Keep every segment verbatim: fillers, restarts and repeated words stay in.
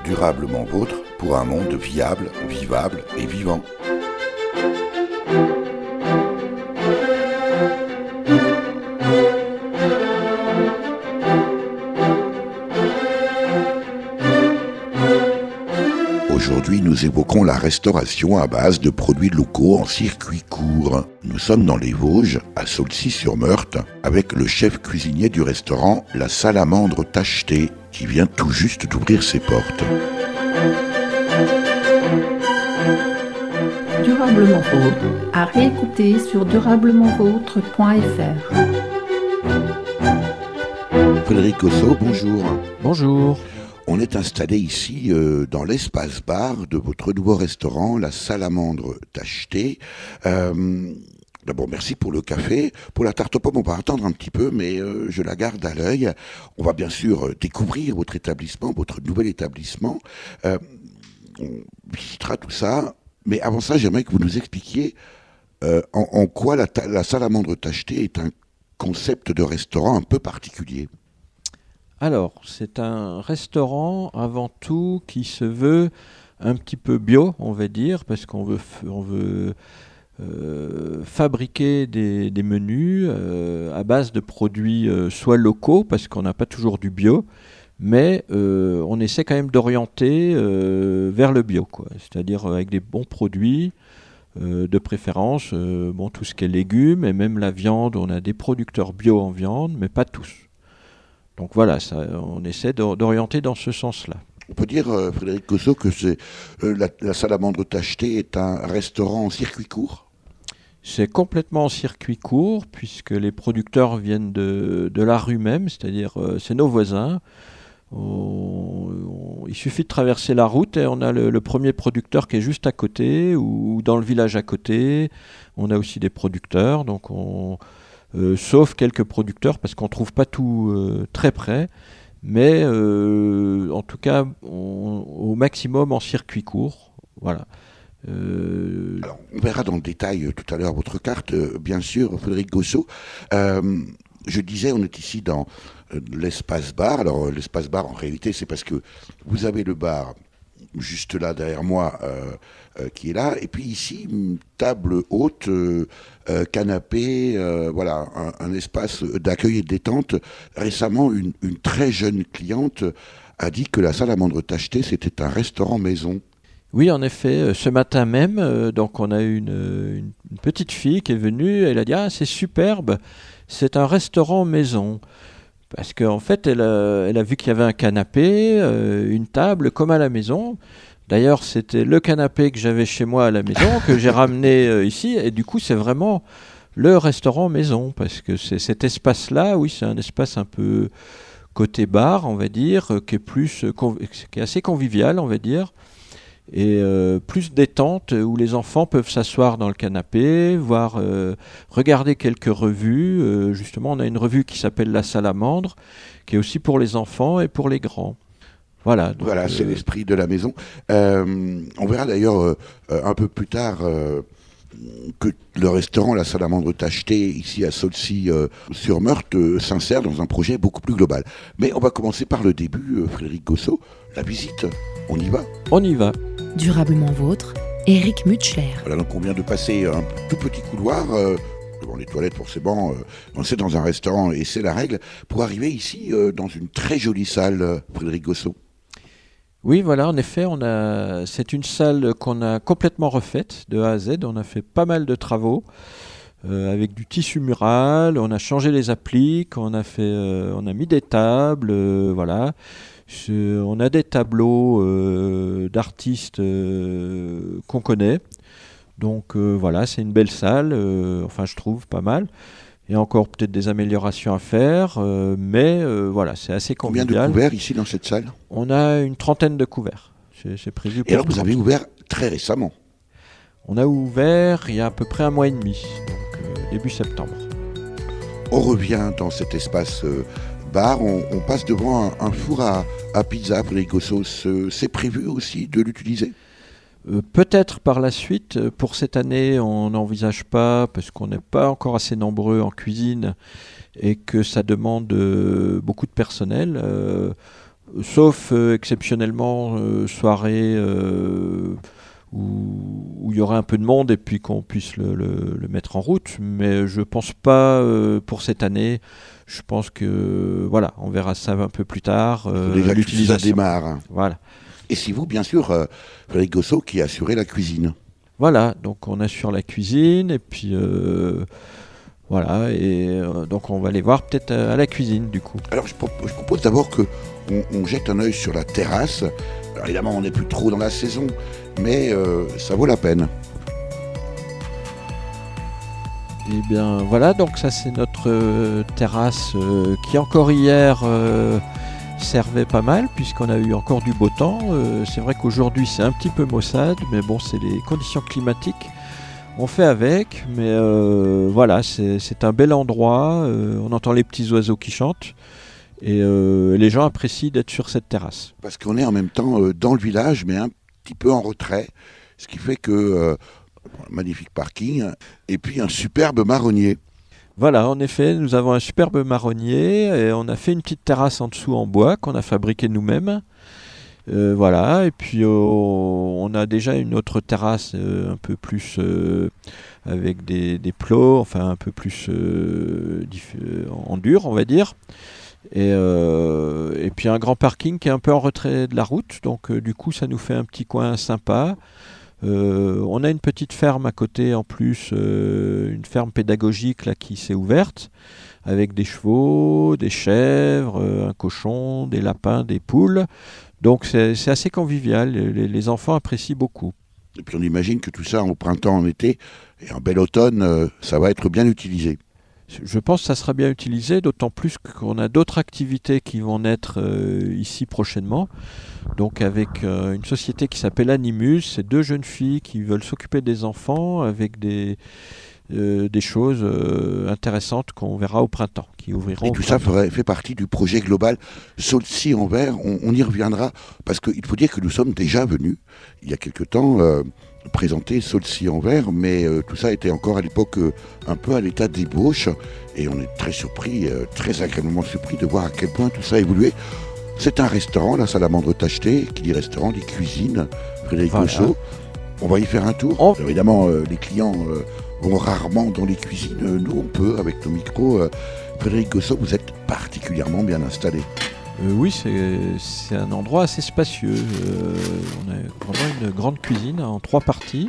Durablement vôtre pour un monde viable, vivable et vivant. Aujourd'hui, nous évoquons la restauration à base de produits locaux en circuit court. Nous sommes dans les Vosges, à Saulcy-sur-Meurthe, avec le chef cuisinier du restaurant La Salamandre Tachetée, qui vient tout juste d'ouvrir ses portes. Durablement Vôtre, à réécouter sur durablement vôtre point f r. Frédéric Gossot, bonjour. Bonjour. On est installé ici euh, dans l'espace bar de votre nouveau restaurant, La Salamandre Tachetée. Euh, d'abord, merci pour le café. Pour la tarte aux pommes, on va attendre un petit peu, mais euh, je la garde à l'œil. On va bien sûr euh, découvrir votre établissement, votre nouvel établissement. Euh, on visitera tout ça. Mais avant ça, j'aimerais que vous nous expliquiez euh, en, en quoi la, ta- la Salamandre Tachetée est un concept de restaurant un peu particulier. Alors, c'est un restaurant avant tout qui se veut un petit peu bio, on va dire, parce qu'on veut, f- on veut euh, fabriquer des, des menus euh, à base de produits euh, soit locaux, parce qu'on n'a pas toujours du bio, mais euh, on essaie quand même d'orienter euh, vers le bio, quoi. C'est-à-dire avec des bons produits, euh, de préférence, euh, bon, tout ce qui est légumes, et même la viande, on a des producteurs bio en viande, mais pas tous. Donc voilà, ça, on essaie d'or- d'orienter dans ce sens-là. On peut dire, euh, Frédéric Gossot, que c'est, euh, la, la Salamandre Tachetée est un restaurant en circuit court. C'est complètement en circuit court, puisque les producteurs viennent de, de la rue même, c'est-à-dire euh, c'est nos voisins. On- on- il suffit de traverser la route et on a le, le premier producteur qui est juste à côté, ou dans le village à côté. On a aussi des producteurs, donc on... Euh, sauf quelques producteurs, parce qu'on ne trouve pas tout euh, très près, mais euh, en tout cas, on- au maximum en circuit court. Voilà. Euh, Alors, on verra dans le détail euh, tout à l'heure votre carte, euh, bien sûr, Frédéric Gossot. Euh, je disais, on est ici dans euh, l'espace bar. Alors, euh, l'espace bar, en réalité, c'est parce que vous avez le bar juste là derrière moi euh, euh, qui est là, et puis ici une table haute, euh, euh, canapé, euh, voilà, un, un espace d'accueil et de détente. Récemment, une, une très jeune cliente a dit que la Salamandre Tachetée c'était un restaurant maison. oui, en effet, euh, ce matin même, euh, donc on a eu une, une- une petite fille qui est venue, elle a dit « Ah, c'est superbe, c'est un restaurant maison ». Parce qu'en fait, elle a, elle a vu qu'il y avait un canapé, euh, une table, comme à la maison. D'ailleurs, c'était le canapé que j'avais chez moi à la maison, que j'ai ramené euh, ici. Et du coup, c'est vraiment le restaurant maison. Parce que c'est cet espace-là, oui, c'est un espace un peu côté bar, on va dire, euh, qui est, plus, euh, conv- qui est assez convivial, on va dire. Et euh, plus détente, où les enfants peuvent s'asseoir dans le canapé, voir, euh, regarder quelques revues. Euh, justement, on a une revue qui s'appelle La Salamandre, qui est aussi pour les enfants et pour les grands. Voilà. donc, Voilà, c'est euh, l'esprit de la maison. Euh, on verra d'ailleurs euh, euh, un peu plus tard euh, que le restaurant La Salamandre Tachetée, ici à Saulcy-sur-Meurthe, euh, s'insère dans un projet beaucoup plus global. Mais on va commencer par le début, euh, Frédéric Gossot. La visite, on y va. on y va. Durablement Vôtre, Éric Mutschler. Voilà, donc on vient de passer un tout petit couloir, euh, devant les toilettes forcément, euh, on est dans un restaurant et c'est la règle, pour arriver ici euh, dans une très jolie salle, euh, Frédéric Gossot. Oui, voilà, en effet, on a, c'est une salle qu'on a complètement refaite de A à Z. On a fait pas mal de travaux euh, avec du tissu mural. On a changé les appliques, on a fait, euh, on a mis des tables, euh, voilà. C'est- on a des tableaux euh, d'artistes euh, qu'on connaît. Donc euh, voilà, c'est une belle salle. euh, enfin, je trouve pas mal. Il y a encore peut-être des améliorations à faire, euh, mais euh, voilà, c'est assez Combien de convivial. couverts ici dans cette salle? On a une trentaine de couverts. C'est, c'est prévu pour Et alors vous trente. avez ouvert très récemment. On a ouvert il y a à peu près un mois et demi, donc euh, début septembre. On revient dans cet espace euh, bar, on, on passe devant un, un four à, à pizza, Frédéric Gossot. Ce- C'est prévu aussi de l'utiliser? Euh, peut-être par la suite, euh, pour cette année, on n'envisage pas, parce qu'on n'est pas encore assez nombreux en cuisine et que ça demande euh, beaucoup de personnel. Euh, sauf euh, exceptionnellement euh, soirée euh, où il y aura un peu de monde et puis qu'on puisse le, le, le mettre en route. Mais je pense pas euh, pour cette année. Je pense que voilà, on verra ça un peu plus tard. Euh, déjà l'utilisation. Ça démarre. Voilà. Et c'est vous, bien sûr, euh, Frédéric Gossot, qui assurez la cuisine. Voilà, donc on assure la cuisine et puis euh, voilà, et euh, donc on va aller voir peut-être à, à la cuisine du coup. Alors je, pro- je propose d'abord qu'on on jette un œil sur la terrasse. Alors, évidemment, on n'est plus trop dans la saison, mais euh, ça vaut la peine. Et bien voilà, donc ça c'est notre euh, terrasse euh, qui encore hier euh, servait pas mal puisqu'on a eu encore du beau temps. Euh, c'est vrai qu'aujourd'hui c'est un petit peu maussade, mais bon, c'est les conditions climatiques. On fait avec, mais euh, voilà, c'est, c'est un bel endroit. Euh, on entend les petits oiseaux qui chantent et euh, les gens apprécient d'être sur cette terrasse. Parce qu'on est en même temps euh, dans le village, mais un petit peu en retrait, ce qui fait que euh, un magnifique parking et puis un superbe marronnier. Voilà, en effet, nous avons un superbe marronnier et on a fait une petite terrasse en dessous en bois qu'on a fabriquée nous-mêmes. Euh, voilà, et puis oh, on a déjà une autre terrasse euh, un peu plus euh, avec des, des plots, enfin un peu plus euh, diff- en dur, on va dire. Et, euh, et puis un grand parking qui est un peu en retrait de la route, donc euh, du coup ça nous fait un petit coin sympa. Euh, on a une petite ferme à côté en plus, euh, une ferme pédagogique là, qui s'est ouverte avec des chevaux, des chèvres, euh, un cochon, des lapins, des poules. Donc c'est, c'est assez convivial, les, les enfants apprécient beaucoup. Et puis on imagine que tout ça au printemps, en été et en bel automne, euh, ça va être bien utilisé. Je pense que ça sera bien utilisé, d'autant plus qu'on a d'autres activités qui vont naître euh, ici prochainement. Donc avec euh, une société qui s'appelle Animus, c'est deux jeunes filles qui veulent s'occuper des enfants avec des, euh, des choses euh, intéressantes qu'on verra au printemps, qui ouvriront. Et tout ça ferait, fait partie du projet global Saulcy en Vert. On, on y reviendra parce qu'il faut dire que nous sommes déjà venus il y a quelque temps euh, présenter Saulcy en Vert, mais euh, tout ça était encore à l'époque euh, un peu à l'état d'ébauche et on est très surpris, euh, très agréablement surpris de voir à quel point tout ça a évolué. C'est un restaurant, la Salamandre Tacheté, qui dit restaurant, dit cuisine, Frédéric voilà. Gossot. On va y faire un tour. On... Évidemment, euh, les clients euh, vont rarement dans les cuisines. Nous, on peut, avec nos micros. Euh, Frédéric Gossot, vous êtes particulièrement bien installé. Euh, oui, c'est, c'est un endroit assez spacieux. Euh, on a vraiment une grande cuisine en trois parties.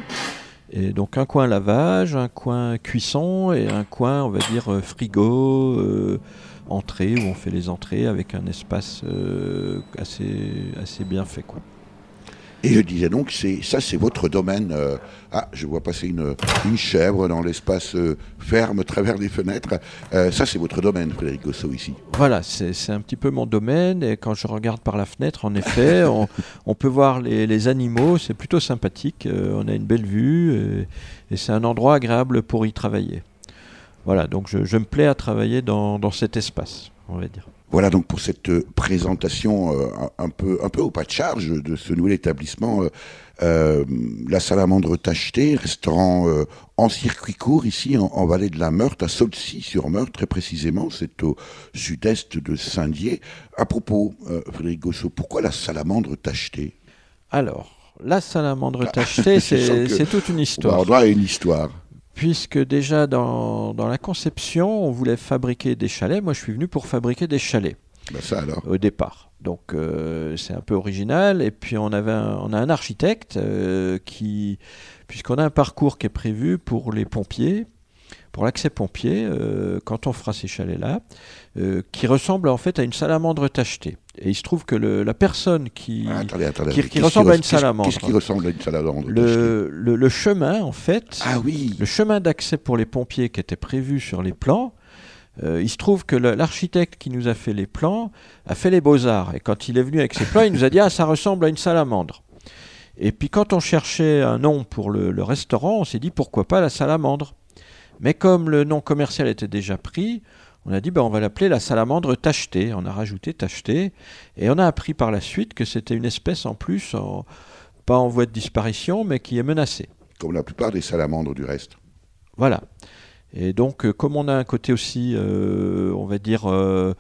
Et donc un coin lavage, un coin cuisson et un coin, on va dire, frigo, euh, entrée, où on fait les entrées avec un espace euh, assez, assez bien fait, quoi. Et je disais donc, c'est, ça c'est votre domaine. Euh, ah, je vois passer une, une chèvre dans l'espace euh, ferme à travers les fenêtres. Euh, ça c'est votre domaine, Frédéric Gossot, ici. Voilà, c'est, c'est un petit peu mon domaine. Et quand je regarde par la fenêtre, en effet, on, on peut voir les, les animaux. C'est plutôt sympathique. Euh, on a une belle vue et, et c'est un endroit agréable pour y travailler. Voilà, donc je, je me plais à travailler dans, dans cet espace, on va dire. Voilà donc pour cette présentation euh, un, peu, un peu au pas de charge de ce nouvel établissement, euh, euh, la Salamandre Tacheté, restaurant euh, en circuit court ici en, en vallée de la Meurthe, à Saulcy-sur-Meurthe très précisément, c'est au sud-est de Saint-Dié. À propos, euh, Frédéric Gossot, pourquoi la Salamandre Tacheté ? Alors, la Salamandre Tacheté, c'est, c'est toute une histoire. On doit une histoire. Puisque déjà dans, dans la conception, on voulait fabriquer des chalets. Moi, je suis venu pour fabriquer des chalets. Ben ça alors. Au départ. Donc, euh, c'est un peu original. Et puis, on, avait un, on a un architecte euh, qui, puisqu'on a un parcours qui est prévu pour les pompiers, pour l'accès pompier, euh, quand on fera ces chalets-là, euh, qui ressemble en fait à une salamandre tachetée. Et il se trouve que le, la personne qui, ah, attendez, attendez, qui, qui ressemble qui, à une salamandre... Qu'est-ce qui ressemble à une salamandre le, le, le chemin, en fait, ah, oui. le chemin d'accès pour les pompiers qui était prévu sur les plans, euh, il se trouve que le, l'architecte qui nous a fait les plans a fait les beaux-arts. Et quand il est venu avec ses plans, il nous a dit « Ah, ça ressemble à une salamandre ». Et puis quand on cherchait un nom pour le, le restaurant, on s'est dit « Pourquoi pas la salamandre ?» Mais comme le nom commercial était déjà pris, on a dit ben, on va l'appeler la Salamandre Tacheté. On a rajouté Tacheté. Et on a appris par la suite que c'était une espèce en plus, en, pas en voie de disparition, mais qui est menacée. Comme la plupart des salamandres du reste. Voilà. Et donc, euh, comme on a un côté aussi, euh, on va dire, euh,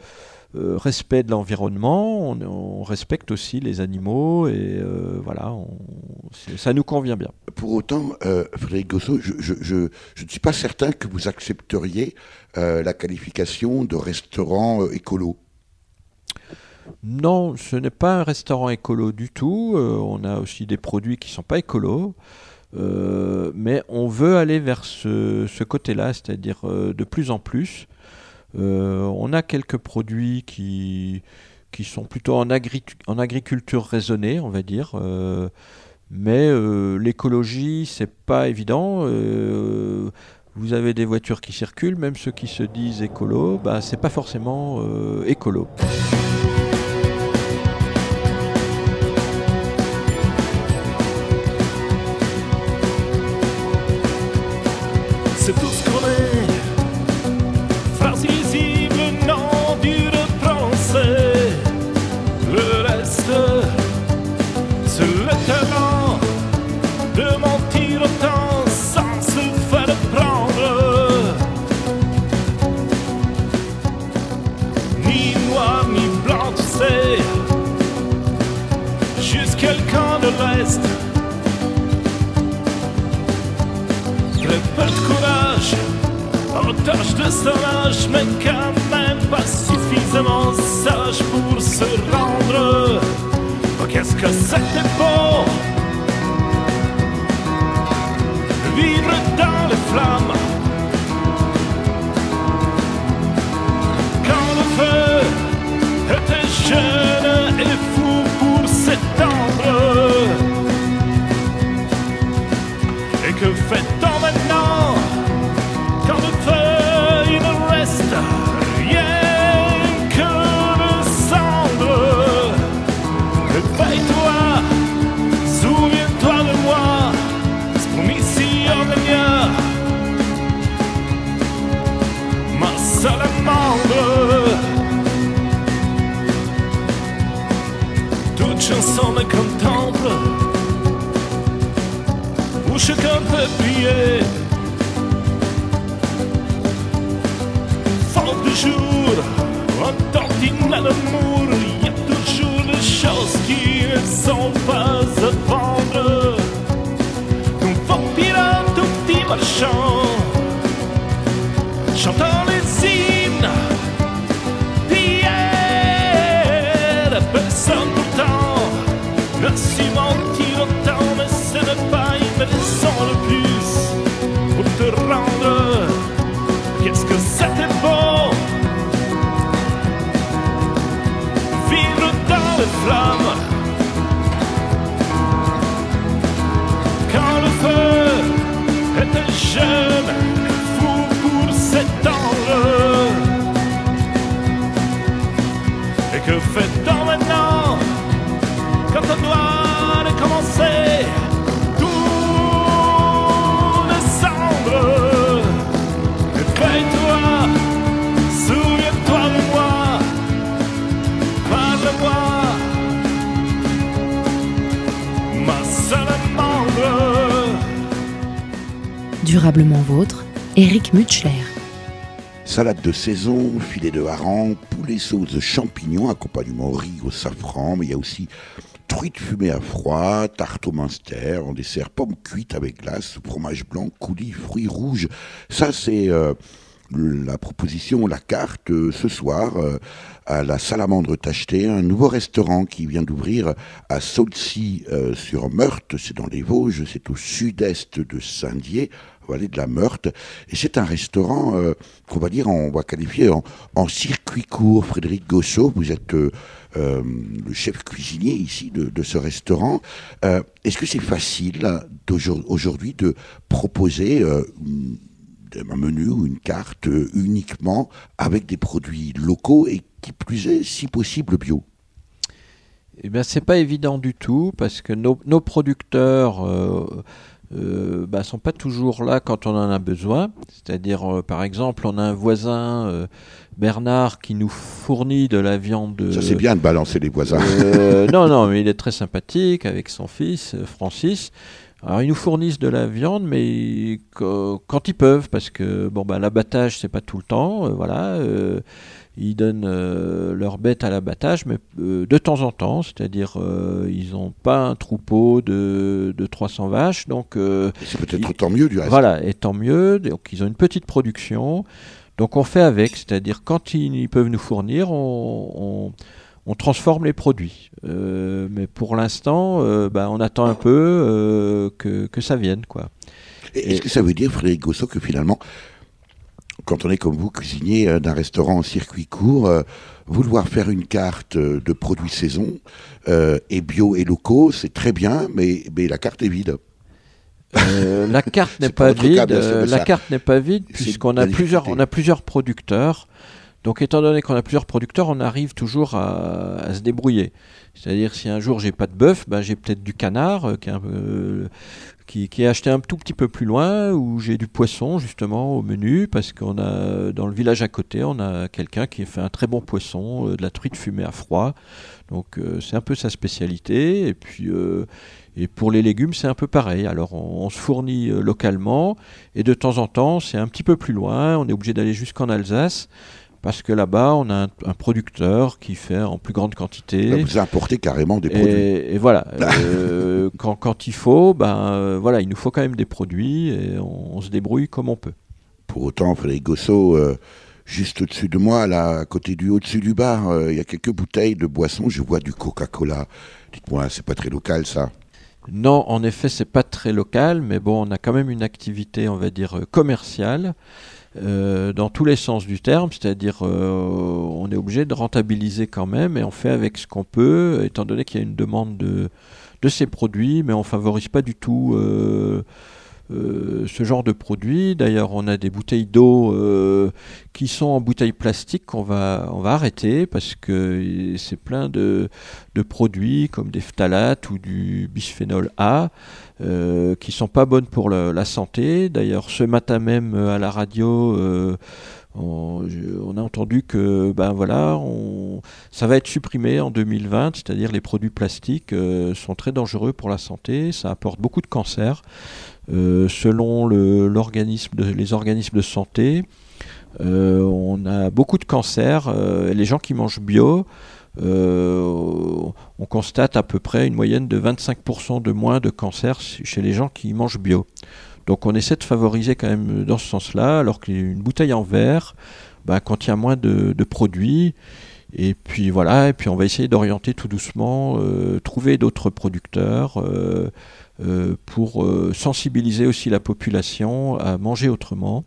euh, respect de l'environnement, on, on respecte aussi les animaux et euh, voilà, on, ça nous convient bien. Pour autant, euh, Frédéric Gosseau, je, je, je, je ne suis pas certain que vous accepteriez euh, la qualification de restaurant euh, écolo. Non, ce n'est pas un restaurant écolo du tout. Euh, on a aussi des produits qui ne sont pas écolos. Euh, mais on veut aller vers ce, ce côté-là, c'est-à-dire euh, de plus en plus. Euh, on a quelques produits qui, qui sont plutôt en, agri- en agriculture raisonnée, on va dire. Euh, mais euh, l'écologie, c'est pas évident. Euh, vous avez des voitures qui circulent, même ceux qui se disent écolo, bah, c'est pas forcément euh, écolo. C'est tout ce qu'on est, phrase lisible, non dure français. Le reste, c'est le talent de mentir autant sans se faire prendre. Ni noir ni blanc, tu sais, juste quelqu'un de l'Est. Très peu de courage, otage de son âge, mais quand même pas suffisamment sage pour se rendre. Oh, qu'est-ce que c'était beau, vivre dans les flammes, quand le feu était jeune et fou pour s'étendre. Et que fait-on maintenant, quand le feu il ne reste rien que le cendre? Réveille-toi, souviens-toi de moi, spumissi orgagna, ma salamandre. Toute chanson me contemple, où chacun peut prier. Fort du jour, en tantinant l'amour, il y a toujours des choses qui ne sont pas à vendre. Comme faux pirate ou petit marchand, chantant les hymnes d'hier. Personne pourtant n'a su mentir autant, mais ce n'est pas une raison de plus pour te rendre. Qu'est-ce que c'était beau, vivre dans les flammes, quand le feu était jeune, fou pour s'étendre. Et que fait-on maintenant, quand on doit recommencer? Réveille-toi, souviens-toi de moi, parle-moi, ma salamandre. Durablement vôtre, Éric Mutschler. Salade de saison, filet de hareng, poulet sauce de champignons, accompagnement riz au safran, mais il y a aussi truite fumée à froid, tarte au Munster, en dessert pommes cuites avec glace, fromage blanc, coulis, fruits rouges. Ça, c'est euh, la proposition, la carte euh, ce soir euh, à la Salamandre Tacheté, un nouveau restaurant qui vient d'ouvrir à Saulcy euh, sur Meurthe, c'est dans les Vosges, c'est au sud-est de Saint-Dié, vallée de la Meurthe, et c'est un restaurant euh, qu'on va dire, on va qualifier en, en circuit court. Frédéric Gosseau, vous êtes euh, euh, le chef cuisinier ici de, de ce restaurant. Euh, est-ce que c'est facile aujourd'hui de proposer euh, un menu ou une carte euh, uniquement avec des produits locaux et qui plus est, si possible, bio? Eh bien, c'est pas évident du tout parce que nos, nos producteurs euh, euh, bah, sont pas toujours là quand on en a besoin. C'est-à-dire, euh, par exemple, on a un voisin, euh, Bernard, qui nous fournit de la viande. Ça, c'est bien de balancer les voisins. Euh, non, non, mais il est très sympathique avec son fils, Francis. Alors ils nous fournissent de la viande, mais qu- quand ils peuvent, parce que bon bah l'abattage c'est pas tout le temps, euh, voilà. Euh, ils donnent euh, leurs bêtes à l'abattage, mais euh, de temps en temps, c'est-à-dire euh, ils n'ont pas un troupeau de, de trois cents vaches, donc euh, Et c'est peut-être ils- tant mieux du reste. voilà, et tant mieux. Donc ils ont une petite production, donc on fait avec, c'est-à-dire quand ils, ils peuvent nous fournir, on, on- on transforme les produits. Euh, mais pour l'instant, euh, bah, on attend un peu euh, que, que ça vienne, quoi. Et Est-ce que ça veut dire, Frédéric Gossot, que finalement, quand on est comme vous, cuisinier euh, d'un restaurant en circuit court, euh, vouloir faire une carte euh, de produits saison euh, et bio et locaux, c'est très bien, mais, mais la carte est vide. Euh, la carte n'est C'est pas pas votre cas, vide. bien sûr, euh, mais la ça- carte n'est pas vide c'est puisqu'on la a plusieurs, difficulté. on a plusieurs producteurs. Donc, étant donné qu'on a plusieurs producteurs, on arrive toujours à, à se débrouiller. C'est-à-dire, si un jour j'ai pas de bœuf, ben, j'ai peut-être du canard euh, qui, est un peu, euh, qui, qui est acheté un tout petit peu plus loin, ou j'ai du poisson justement au menu, parce qu'on a dans le village à côté, on a quelqu'un qui fait un très bon poisson, euh, de la truite fumée à froid. Donc, euh, c'est un peu sa spécialité. Et puis. Euh, Et pour les légumes, c'est un peu pareil. Alors, on, on se fournit euh, localement, et de temps en temps, c'est un petit peu plus loin. On est obligé d'aller jusqu'en Alsace, parce que là-bas, on a un, un producteur qui fait en plus grande Là, quantité. vous importez carrément des produits. Et, et voilà, euh, quand, quand il faut, ben euh, voilà, il nous faut quand même des produits, et on, on se débrouille comme on peut. Pour autant, Frédéric Gossot, euh, juste au-dessus de moi, là, à côté du au-dessus du bar, euh, il y a quelques bouteilles de boissons. Je vois du Coca-Cola. Dites-moi, c'est pas très local, ça? Non, en effet, c'est pas très local, mais bon, on a quand même une activité, on va dire, euh, commerciale, euh, dans tous les sens du terme, c'est-à-dire euh, on est obligé de rentabiliser quand même, et on fait avec ce qu'on peut, étant donné qu'il y a une demande de, de ces produits, mais on favorise pas du tout euh, euh, ce genre de produits. D'ailleurs, on a des bouteilles d'eau euh, qui sont en bouteilles plastiques qu'on va, on va arrêter, parce que c'est plein de, de produits comme des phtalates ou du bisphénol A euh, qui sont pas bonnes pour le- la santé. D'ailleurs, ce matin même euh, à la radio, euh, on, je- on a entendu que ben voilà, on, ça va être supprimé en deux mille vingt, c'est-à-dire les produits plastiques euh, sont très dangereux pour la santé, ça apporte beaucoup de cancers. Euh, selon le- l'organisme de- les organismes de santé, euh, on a beaucoup de cancers. Euh, les gens qui mangent bio, euh, on constate à peu près une moyenne de vingt-cinq pour cent de moins de cancers chez les gens qui mangent bio. Donc on essaie de favoriser quand même dans ce sens-là, alors qu'une bouteille en verre bah, contient moins de, de produits. Et puis voilà, et puis on va essayer d'orienter tout doucement, euh, trouver d'autres producteurs euh, euh, pour euh, sensibiliser aussi la population à manger autrement.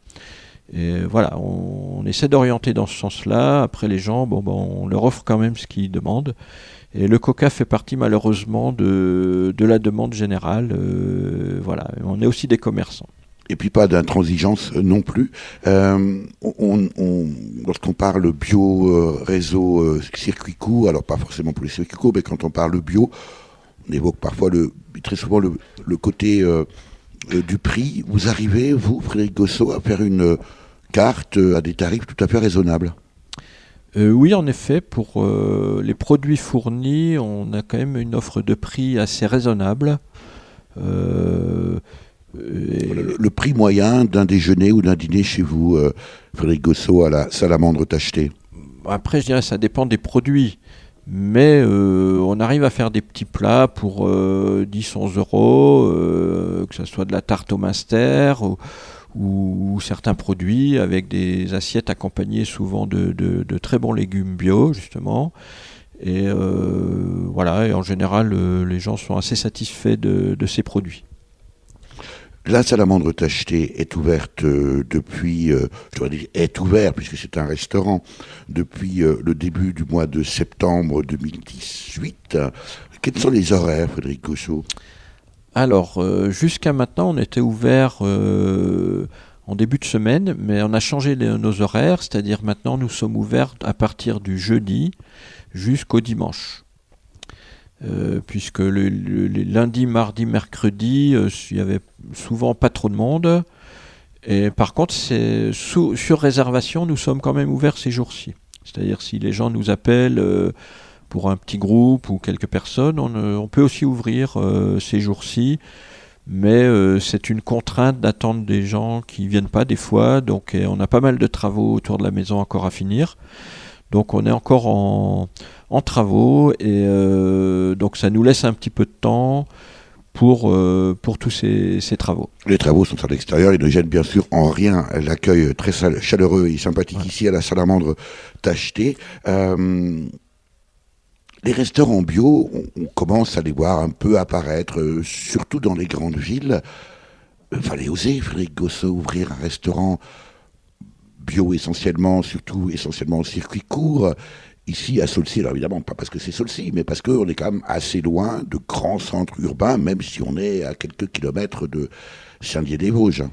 Et voilà, on, on essaie d'orienter dans ce sens-là. Après les gens, bon, bon, on leur offre quand même ce qu'ils demandent. Et le coca fait partie malheureusement de, de la demande générale. Euh, voilà, on est aussi des commerçants. Et puis pas d'intransigeance euh, non plus. Euh, on, on- lorsqu'on parle bio, euh, réseau, euh, circuit court, alors pas forcément pour les circuits courts, mais quand on parle bio, on évoque parfois le, très souvent le, le côté euh, euh, du prix. Vous arrivez, vous, Frédéric Gossot, à faire une euh, carte euh, à des tarifs tout à fait raisonnables? Euh, oui, en effet, pour euh, les produits fournis, on a quand même une offre de prix assez raisonnable. Euh, et- Voilà, le, le prix moyen d'un déjeuner ou d'un dîner chez vous, euh, Frédéric Gossot, à la salamandre tachetée? Après, je dirais que ça dépend des produits. Mais euh, on arrive à faire des petits plats pour euh, dix à onze euros, euh, que ce soit de la tarte au minster ou, ou certains produits avec des assiettes accompagnées souvent de, de- de très bons légumes bio, justement. Et euh, voilà, et en général, euh, les gens sont assez satisfaits de, de ces produits. La salamandre tachetée est ouverte euh, depuis, euh, je dois dire, est ouverte puisque c'est un restaurant depuis euh, le début du mois de septembre deux mille dix-huit. Quels sont les horaires, Frédéric Gossot? Alors, euh, jusqu'à maintenant, on était ouvert euh, en début de semaine, mais on a changé les- nos horaires, c'est-à-dire maintenant nous sommes ouverts à partir du jeudi jusqu'au dimanche. Euh, puisque le, le- les lundis, mardis, mercredis, euh, il y avait souvent pas trop de monde. Et par contre, c'est sous- sur réservation, nous sommes quand même ouverts ces jours-ci. C'est-à-dire si les gens nous appellent euh, pour un petit groupe ou quelques personnes, on, euh, on peut aussi ouvrir euh, ces jours-ci. mais euh, c'est une contrainte d'attendre des gens qui viennent pas des fois, donc on a pas mal de travaux autour de la maison encore à finir. Donc on est encore en, en travaux et euh, donc ça nous laisse un petit peu de temps pour, euh, pour tous ces, ces travaux. Les travaux sont à l'extérieur, ils ne gênent bien sûr en rien l'accueil très chaleureux et sympathique ouais. ici à la Salamandre Tachetée. Euh, les restaurants bio, on, on commence à les voir un peu apparaître, euh, surtout dans les grandes villes. Il fallait oser, Frédéric Gosseau, ouvrir un restaurant bio essentiellement, surtout essentiellement en circuit court. Ici, à Saulcy, alors évidemment, pas parce que c'est Saulcy, mais parce qu'on est quand même assez loin de grands centres urbains, même si on est à quelques kilomètres de Saint-Dié-des-Vosges.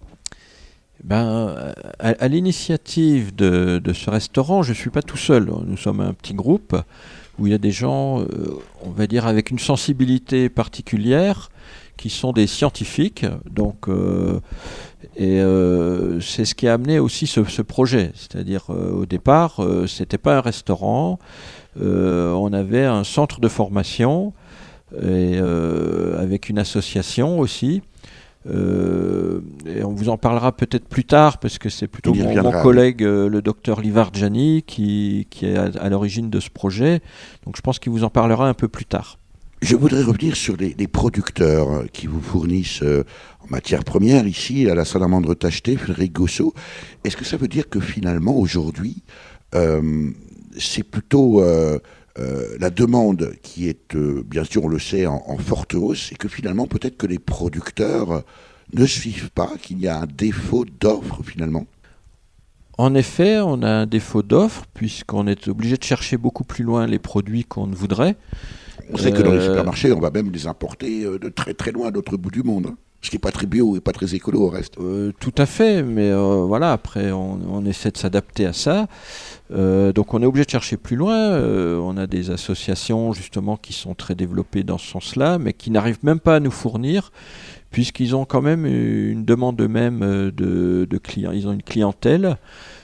Ben, à, à l'initiative de, de ce restaurant, je ne suis pas tout seul. Nous sommes un petit groupe où il y a des gens, euh, on va dire, avec une sensibilité particulière, qui sont des scientifiques. Donc, euh, et euh, c'est ce qui a amené aussi ce, ce projet. C'est-à-dire, euh, au départ, euh, ce n'était pas un restaurant. Euh, on avait un centre de formation et, euh, avec une association aussi. Euh, et on vous en parlera peut-être plus tard parce que c'est plutôt mon, mon collègue euh, le docteur Livar Gianni qui, qui est à, à l'origine de ce projet, donc je pense qu'il vous en parlera un peu plus tard. Je voudrais revenir sur les, les producteurs qui vous fournissent euh, en matière première ici à la Salamandre Tachetée, Frédéric Gosseau. Est-ce que ça veut dire que finalement aujourd'hui euh, c'est plutôt euh, Euh, la demande qui est, euh, bien sûr, on le sait, en, en forte hausse, et que finalement, peut-être que les producteurs ne suivent pas, qu'il y a un défaut d'offre, finalement? En effet, on a un défaut d'offre, puisqu'on est obligé de chercher beaucoup plus loin les produits qu'on ne voudrait. On sait euh... que dans les supermarchés, on va même les importer de très très loin, à l'autre bout du monde. Ce qui n'est pas très bio et pas très écolo au reste. Euh, tout à fait, mais euh, voilà, après on, on essaie de s'adapter à ça. Euh, donc on est obligé de chercher plus loin. Euh, on a des associations justement qui sont très développées dans ce sens-là, mais qui n'arrivent même pas à nous fournir, puisqu'ils ont quand même une demande eux-mêmes de, de clients. Ils ont une clientèle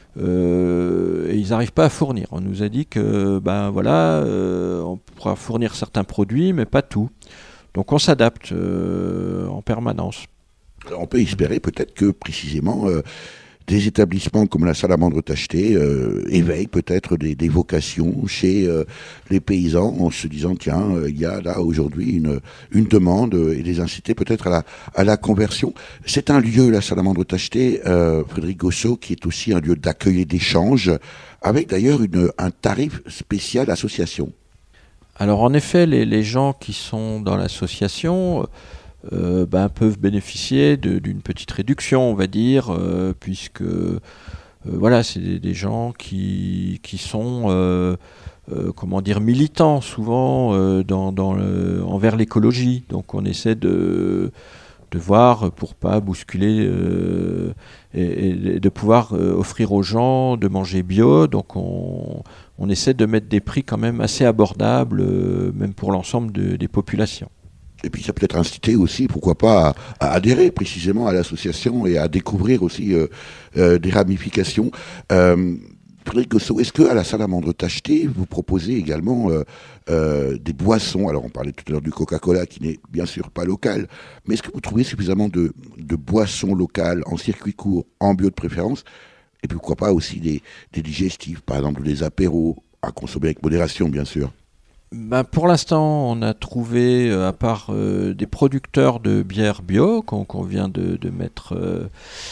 euh, et ils n'arrivent pas à fournir. On nous a dit que ben voilà, euh, on pourra fournir certains produits, mais pas tout. Donc on s'adapte euh, en permanence. Alors on peut espérer peut-être que précisément euh, des établissements comme la Salamandre Tachetée euh, éveillent peut-être des, des vocations chez euh, les paysans en se disant tiens, euh, il y a là aujourd'hui une, une demande euh, et les inciter peut-être à la, à la conversion. C'est un lieu, la Salamandre Tachetée, euh, Frédéric Gosseau, qui est aussi un lieu d'accueil et d'échange, avec d'ailleurs une, un tarif spécial association. Alors en effet, les, les gens qui sont dans l'association euh, ben, peuvent bénéficier de, d'une petite réduction, on va dire, euh, puisque euh, voilà, c'est des, des gens qui, qui sont euh, euh, comment dire, militants souvent euh, dans, dans le, envers l'écologie. Donc on essaie de, de voir pour pas bousculer euh, et, et de pouvoir euh, offrir aux gens de manger bio. Donc on on essaie de mettre des prix quand même assez abordables, euh, même pour l'ensemble de, des populations. Et puis ça peut être incité aussi, pourquoi pas, à, à adhérer précisément à l'association et à découvrir aussi euh, euh, des ramifications. Euh, Frédéric Gosseau, est-ce qu'à la Salamandre Tachetée, vous proposez également euh, euh, des boissons? Alors on parlait tout à l'heure du Coca-Cola qui n'est bien sûr pas local, mais est-ce que vous trouvez suffisamment de, de boissons locales en circuit court, en bio de préférence? Et puis pourquoi pas aussi des, des digestifs, par exemple des apéros, à consommer avec modération bien sûr. Ben pour l'instant, on a trouvé, euh, à part euh, des producteurs de bière bio qu'on, qu'on vient de, de mettre euh,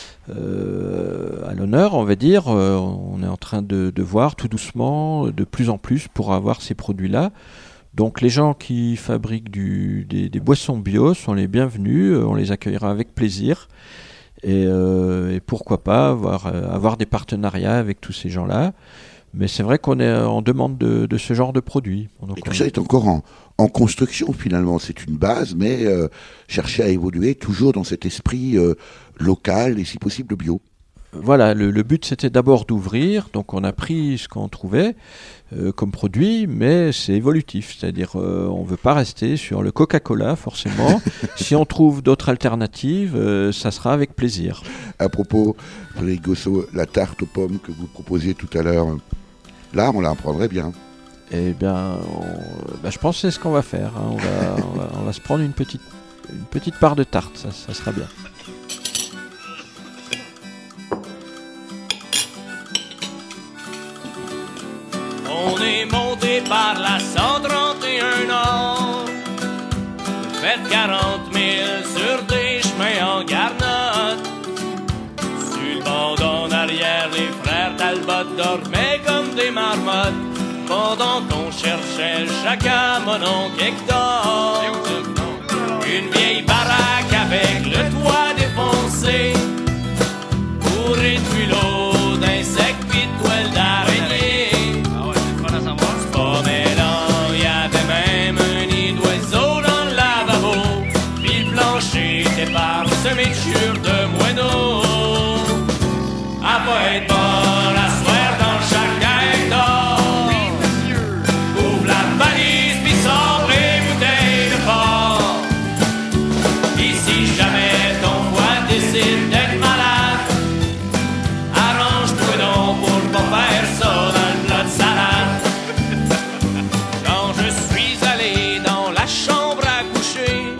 euh, à l'honneur, on va dire, euh, on est en train de, de voir tout doucement, de plus en plus, pour avoir ces produits-là. Donc les gens qui fabriquent du, des, des boissons bio sont les bienvenus, on les accueillera avec plaisir. Et, euh, et pourquoi pas avoir, euh, avoir des partenariats avec tous ces gens-là. Mais c'est vrai qu'on est en demande de, de ce genre de produits. Donc et tout on... ça est encore en, en construction finalement. C'est une base, mais euh, chercher à évoluer toujours dans cet esprit euh, local et si possible bio. Voilà, le, le but c'était d'abord d'ouvrir, donc on a pris ce qu'on trouvait euh, comme produit, mais c'est évolutif, c'est-à-dire euh, on ne veut pas rester sur le Coca-Cola forcément. Si on trouve d'autres alternatives, euh, ça sera avec plaisir. À propos, Frédéric Gosseau, la tarte aux pommes que vous proposiez tout à l'heure, là on la prendrait bien. Eh bien, on, bah, je pense que c'est ce qu'on va faire, hein. on, va, on, va, on va se prendre une petite une petite part de tarte, ça, ça sera bien. On est monté par la cent trente et un Nord, fait quarante mille sur des chemins en garnotte. Sur le bord en arrière, les frères Talbot dormaient comme des marmottes, pendant qu'on cherchait chacun mon oncle Hector. Une vieille baraque avec le toit défoncé, bourré de culots, d'insectes pis de toiles d'araignée. C'est pas mêlant, y'avait même un nid d'oiseau dans le lavabo, pis le plancher était parsemé de chure de moineaux. À pas être bonne à se faire dans chaque Hector. Ouvre la valise pis sors les bouteilles de port. Et si jamais ton foie décide d'être malade, arrange-toi donc pour pas faire ça dans le plat de salade. Quand je suis allé dans la chambre à coucher,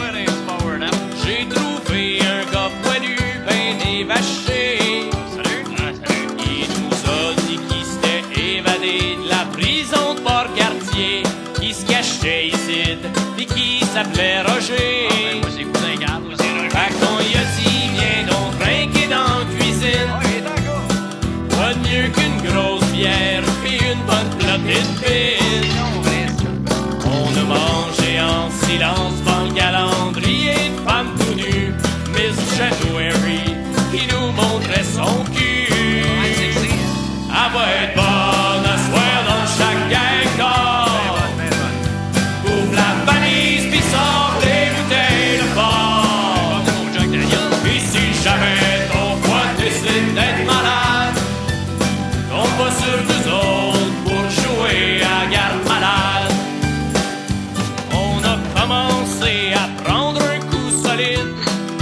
j'ai trouvé un gars poilu ben dévaché. Il nous a dit qu'il s'était évadé de la prison de Port-Cartier, qui se cachait ici, pis qui s'appelait Roger. Fait qu'on y a dit, viens donc trinquer dans la cuisine. Pas de mieux qu'une grosse bière, pis une bonne plotée de pile. On a mangé en silence dans le calendrier de femmes tout nues, Miss January, qui nous montrait son cul. Elle va être bonne à soir dans chaque Hector. Ouvre la valise pis sors les bouteilles de port. Pis si jamais ton foie décide d'être malade, compte pas sur nous autres pour jouer à garde malade. On a commencé à prendre un coup solide,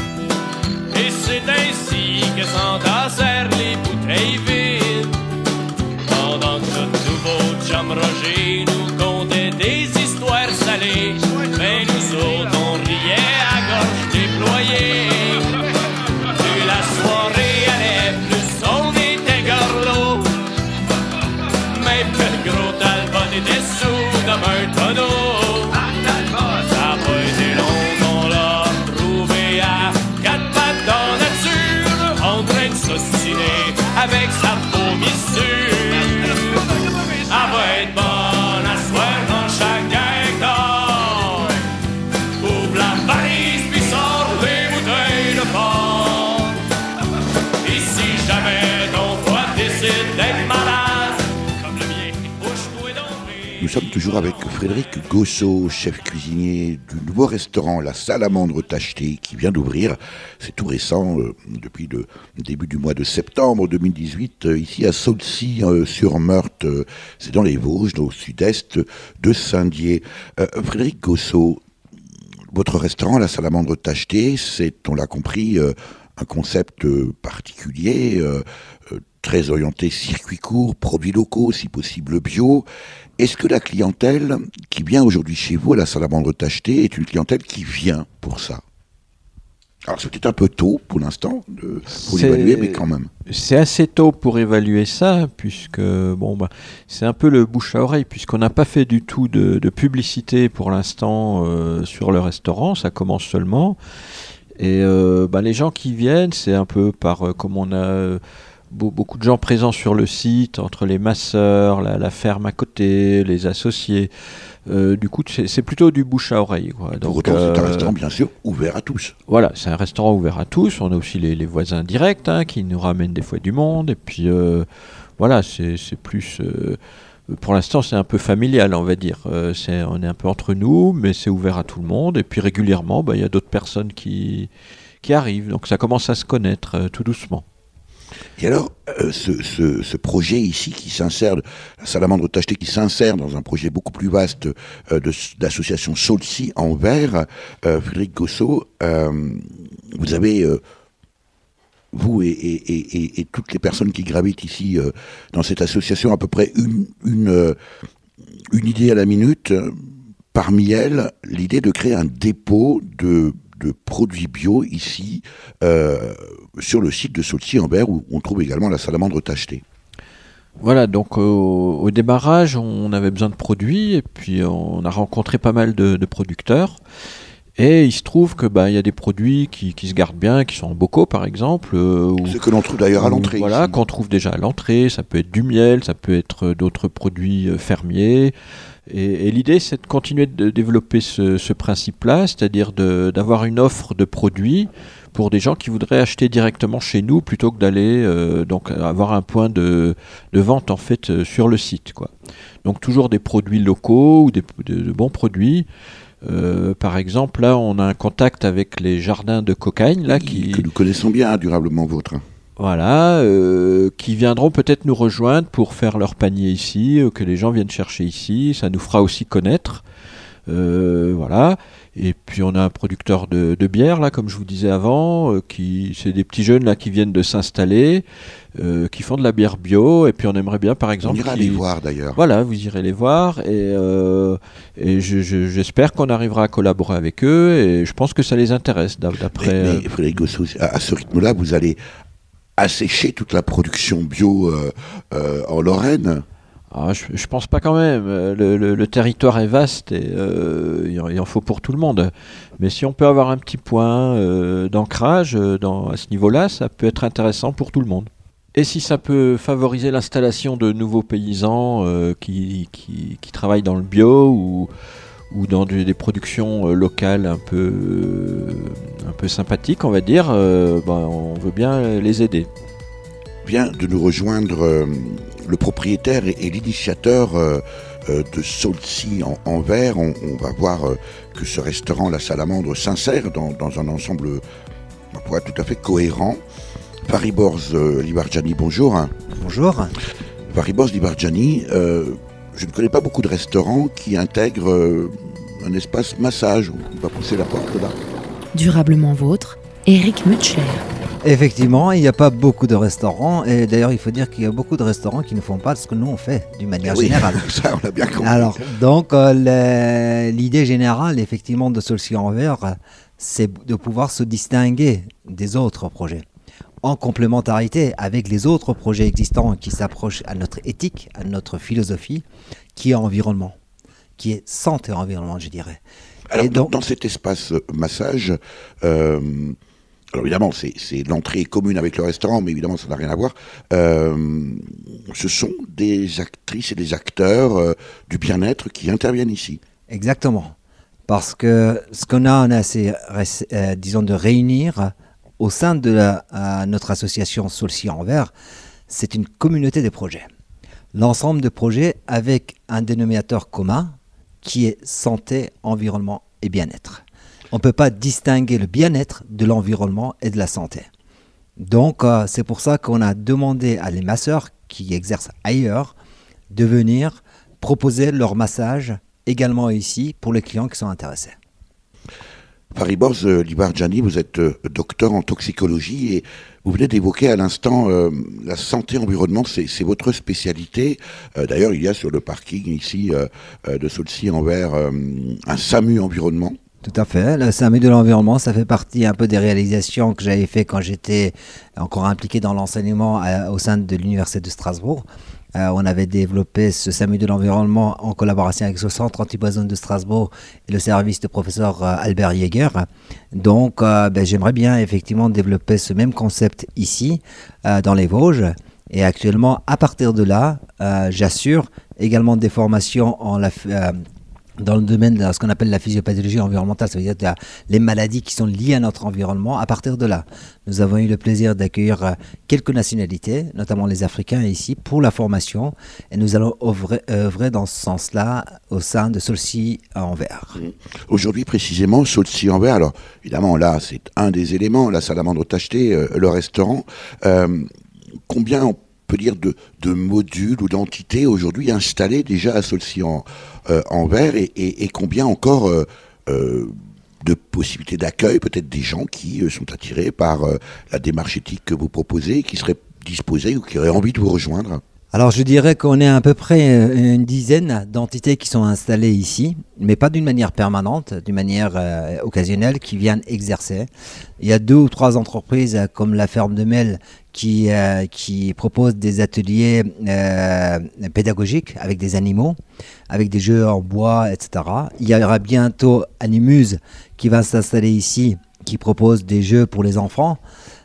et c'est ainsi que s'entassèrent les bouteilles vides. Pendant que notre nouveau chum Roger nous contait des histoires salées, mais nous autres on riait à gorge déployée. Plus la soirée allait, plus on était gorlots, mais plus le gros Talbot était sous comme un tonneau. Ça a pas été long qu'on l'a retrouvé à quatre pattes dans la nature, en train de s'ostiner avec sa vomissure. Elle va être bonne à soir dans chaque Hector. Ouvre la valise pis sors les bouteilles de port. Et si jamais ton foie décide d'être malade, comme le mien, bouge-toi d'entrée. Nous sommes toujours avec Frédéric Gossot, chef cuisinier du nouveau restaurant La Salamandre Tachetée qui vient d'ouvrir. C'est tout récent, euh, depuis le début du mois de septembre deux mille dix-huit, euh, ici à Saulcy-sur-Meurthe. Euh, c'est dans les Vosges, au sud-est de Saint-Dié. Euh, Frédéric Gossot, votre restaurant La Salamandre Tachetée, c'est, on l'a compris, euh, un concept euh, particulier, euh, euh, très orienté circuit court, produits locaux, si possible bio. Est-ce que la clientèle qui vient aujourd'hui chez vous à La Salamandre Tachetée est une clientèle qui vient pour ça? Alors c'est peut-être un peu tôt pour l'instant de, pour C'est- l'évaluer, mais quand même. C'est assez tôt pour évaluer ça, puisque bon, bah, c'est un peu le bouche à oreille, puisqu'on n'a pas fait du tout de, de publicité pour l'instant euh, sur le restaurant, ça commence seulement. Et euh, bah, les gens qui viennent, c'est un peu par, euh, comme on a euh, beau- beaucoup de gens présents sur le site, entre les masseurs, la, la ferme à côté, les associés. Euh, du coup, c'est, c'est plutôt du bouche à oreille, quoi. Pour Donc, autant, c'est un euh, restaurant bien sûr ouvert à tous. Voilà, c'est un restaurant ouvert à tous. On a aussi les, les voisins directs hein, qui nous ramènent des fois du monde. Et puis euh, voilà, c'est, c'est plus. Euh, pour l'instant, c'est un peu familial, on va dire. Euh, c'est, on est un peu entre nous, mais c'est ouvert à tout le monde. Et puis régulièrement, bah, il y a d'autres personnes qui, qui arrivent. Donc ça commence à se connaître euh, tout doucement. Et alors, euh, ce, ce, ce projet ici qui s'insère, la Salamandre Tachetée qui s'insère dans un projet beaucoup plus vaste euh, de, d'association Saulcy en Vert, euh, Frédéric Gossot, euh, vous avez, euh, vous et, et, et, et toutes les personnes qui gravitent ici euh, dans cette association, à peu près une, une, euh, une idée à la minute, euh, parmi elles l'idée de créer un dépôt de, de produits bio ici, euh, sur le site de Saulcy-en-Berre, où on trouve également la salamandre tachetée. Voilà, donc au, au démarrage, on avait besoin de produits, et puis on a rencontré pas mal de, de producteurs. Et il se trouve que bah, y a des produits qui, qui se gardent bien, qui sont en bocaux par exemple. Euh, ou, Ce que l'on trouve d'ailleurs à l'entrée. Voilà, ici. qu'on trouve déjà à l'entrée. Ça peut être du miel, ça peut être d'autres produits euh, fermiers. Et, et l'idée, c'est de continuer de développer ce, ce principe-là, c'est-à-dire de, d'avoir une offre de produits pour des gens qui voudraient acheter directement chez nous plutôt que d'aller euh, donc avoir un point de, de vente en fait euh, sur le site, quoi. Donc toujours des produits locaux ou des, de, de bons produits. Euh, par exemple, là, on a un contact avec les jardins de Cocagne, là, qui que nous connaissons bien, durablement vôtre. Voilà, euh, qui viendront peut-être nous rejoindre pour faire leur panier ici, euh, que les gens viennent chercher ici. Ça nous fera aussi connaître. Euh, voilà. Et puis on a un producteur de, de bière, là, comme je vous disais avant, euh, qui c'est des petits jeunes là qui viennent de s'installer, euh, qui font de la bière bio. Et puis on aimerait bien, par exemple, on ira qui... les voir d'ailleurs. Voilà, vous irez les voir. Et, euh, et je, je, j'espère qu'on arrivera à collaborer avec eux. Et je pense que ça les intéresse. D'après. Mais, mais Frédéric Gossot, à, à ce rythme-là, vous allez assécher toute la production bio euh, euh, en Lorraine. Ah, je, je pense pas quand même. Le, le, le territoire est vaste et euh, il, en, il en faut pour tout le monde. Mais si on peut avoir un petit point euh, d'ancrage euh, dans, à ce niveau-là, ça peut être intéressant pour tout le monde. Et si ça peut favoriser l'installation de nouveaux paysans euh, qui, qui, qui travaillent dans le bio ou, ou dans du, des productions euh, locales un peu, euh, un peu sympathiques, on va dire, euh, ben, on veut bien les aider. Vient de nous rejoindre euh, le propriétaire et, et l'initiateur euh, euh, de Saulcy-en-Berre. On, on va voir euh, que ce restaurant, la Salamandre, s'insère dans, dans un ensemble, pour être tout à fait cohérent. Faribors euh, Libargiani, bonjour. Bonjour. Faribors Libargiani, euh, je ne connais pas beaucoup de restaurants qui intègrent euh, un espace massage. On va pousser la porte là. Durablement vôtre, Eric Mutschler. Effectivement, il n'y a pas beaucoup de restaurants, et d'ailleurs il faut dire qu'il y a beaucoup de restaurants qui ne font pas ce que nous on fait, d'une manière oui, générale. Ça on l'a bien compris. Alors, donc euh, le, l'idée générale effectivement de Saulcy-en-Berre, c'est de pouvoir se distinguer des autres projets, en complémentarité avec les autres projets existants qui s'approchent à notre éthique, à notre philosophie, qui est environnement, qui est santé environnement, je dirais. Alors, et donc, dans cet espace massage, euh, alors évidemment, c'est, c'est l'entrée commune avec le restaurant, mais évidemment, ça n'a rien à voir. Euh, ce sont des actrices et des acteurs euh, du bien-être qui interviennent ici. Exactement. Parce que ce qu'on a, on a assez, euh, disons, de réunir au sein de la, euh, notre association Saulcy-en-Berre, c'est une communauté de projets. L'ensemble de projets avec un dénominateur commun qui est santé, environnement et bien-être. On ne peut pas distinguer le bien-être de l'environnement et de la santé. Donc, euh, c'est pour ça qu'on a demandé à les masseurs qui exercent ailleurs de venir proposer leur massage également ici pour les clients qui sont intéressés. Faribors euh, Libargiani, vous êtes euh, docteur en toxicologie et vous venez d'évoquer à l'instant euh, la santé environnement, c'est, c'est votre spécialité. Euh, d'ailleurs, il y a sur le parking ici euh, euh, de Saulcy-en-Berre euh, un SAMU environnement. Tout à fait. Le SAMU de l'environnement, ça fait partie un peu des réalisations que j'avais fait quand j'étais encore impliqué dans l'enseignement à, au sein de l'Université de Strasbourg. Euh, on avait développé ce SAMU de l'environnement en collaboration avec le Centre antipoison de Strasbourg et le service de professeur euh, Albert Jäger. Donc, euh, ben, j'aimerais bien effectivement développer ce même concept ici, euh, dans les Vosges. Et actuellement, à partir de là, euh, j'assure également des formations en la... Euh, dans le domaine de ce qu'on appelle la physiopathologie environnementale, ça veut dire la, les maladies qui sont liées à notre environnement. À partir de là, nous avons eu le plaisir d'accueillir euh, quelques nationalités, notamment les Africains ici, pour la formation. Et nous allons œuvrer, œuvrer dans ce sens-là au sein de Saulcy-en-Berre. Aujourd'hui, précisément, Saulcy-en-Berre, alors évidemment, là, c'est un des éléments, la salamandre tachetée, euh, le restaurant. Euh, combien on peut dire de, de modules ou d'entités aujourd'hui installés déjà à Saulcy-en-Berre et, et, et combien encore euh, euh, de possibilités d'accueil, peut-être des gens qui euh, sont attirés par euh, la démarche éthique que vous proposez, qui seraient disposés ou qui auraient envie de vous rejoindre? Alors je dirais qu'on est à peu près une dizaine d'entités qui sont installées ici, mais pas d'une manière permanente, d'une manière euh, occasionnelle, qui viennent exercer. Il y a deux ou trois entreprises euh, comme la ferme de Mel qui, euh, qui proposent des ateliers euh, pédagogiques avec des animaux, avec des jeux en bois, et cetera. Il y aura bientôt Animuse qui va s'installer ici, qui propose des jeux pour les enfants.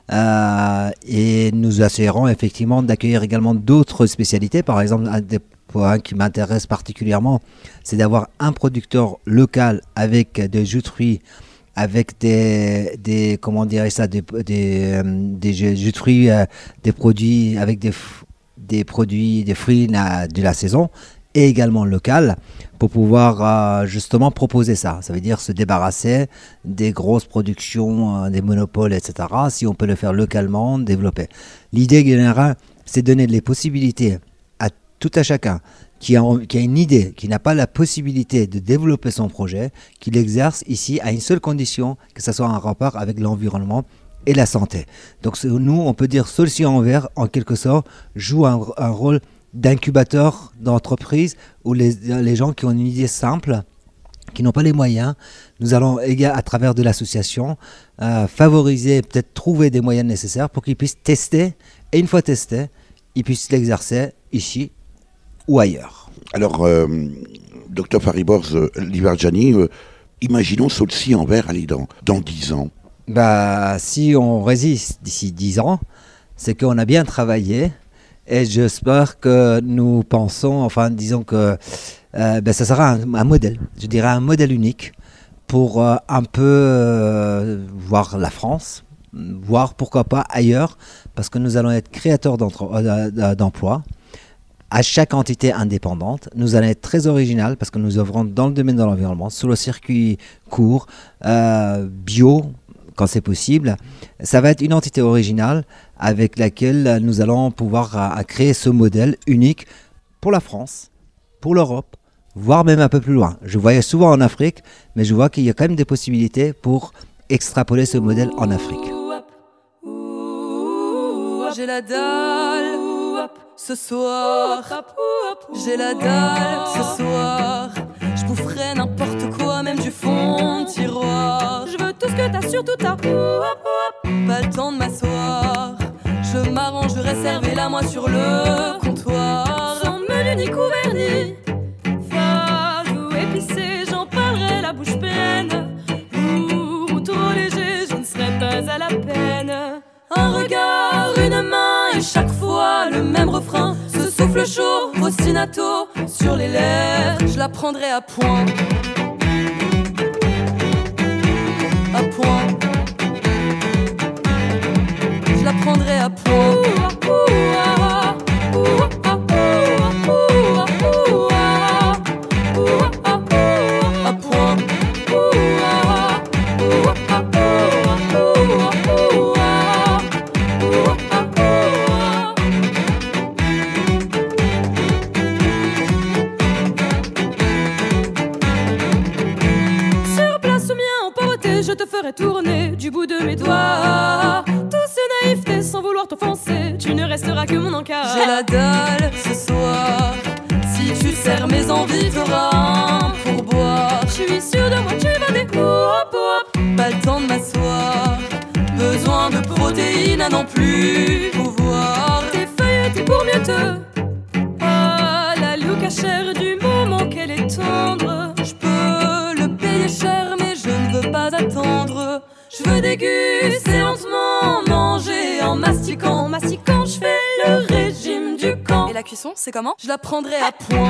Euh, et nous essayerons effectivement d'accueillir également d'autres spécialités. Par exemple, un des points qui m'intéresse particulièrement, c'est d'avoir un producteur local avec des jus de fruits, avec des, des comment dirais ça, des, des, des jus de fruits, euh, des produits avec des, des produits, des fruits na, de la saison, et également local, pour pouvoir euh, justement proposer ça. Ça veut dire se débarrasser des grosses productions, euh, des monopoles, et cetera. Si on peut le faire localement, développer. L'idée générale, c'est donner les possibilités à tout à chacun qui a, qui a une idée, qui n'a pas la possibilité de développer son projet, qu'il l'exerce ici à une seule condition, que ce soit en rapport avec l'environnement et la santé. Donc nous, on peut dire Solutions en Vert, en quelque sorte, joue un, un rôle d'incubateur d'entreprise où les, les gens qui ont une idée simple, qui n'ont pas les moyens, nous allons, à travers de l'association, euh, favoriser, peut-être trouver des moyens nécessaires pour qu'ils puissent tester, et une fois testé, ils puissent l'exercer ici ou ailleurs. Alors, euh, docteur Fariborz euh, Livargiani, euh, imaginons Solutions en Vert aller dans, dans dix ans. Bah, si on résiste d'ici dix ans, c'est qu'on a bien travaillé. Et j'espère que nous pensons, enfin disons que euh, ben, ça sera un, un modèle, je dirais un modèle unique pour euh, un peu euh, voir la France, voir pourquoi pas ailleurs, parce que nous allons être créateurs d'emplois à chaque entité indépendante. Nous allons être très original parce que nous œuvrons dans le domaine de l'environnement, sur le circuit court, euh, bio, quand c'est possible. Ça va être une entité originale avec laquelle nous allons pouvoir à, à créer ce modèle unique pour la France, pour l'Europe, voire même un peu plus loin. Je voyage souvent en Afrique, mais je vois qu'il y a quand même des possibilités pour extrapoler ce modèle en Afrique. J'ai la dalle ce soir, j'ai la dalle ce soir. Je boufferai n'importe quoi, même du fond de tiroir. Je veux tout ce que t'as, surtout t'as. Pas le temps de m'asseoir. Je m'arrangerai, servez-la moi sur le comptoir. Sans menu ni couvert ni phase ou épicé, j'en parlerai la bouche pleine. Ou, ou trop léger, je ne serai pas à la peine. Un regard, une main et chaque fois le même refrain. Ce souffle chaud, ostinato sur les lèvres, je la prendrai à point. À point. Je la prendrai à point. Tourner du bout de mes doigts. Tout ce naïveté sans vouloir t'offenser, tu ne resteras que mon encart. J'ai la dalle ce soir. Si tu serres mes envies, t'auras un pourboire. Je suis sûre de moi, tu vas des hop hop. Pas le temps de m'asseoir. Besoin de protéines à n'en plus pouvoir. T'es feuilleté pour mieux te. Ah, la louca chère du moment qu'elle est tendre. Je peux le payer cher, mais je ne veux pas attendre. Je veux déguster lentement, manger en mastiquant. En mastiquant, je fais le régime du camp. Et la cuisson, c'est comment? Je la prendrai à point.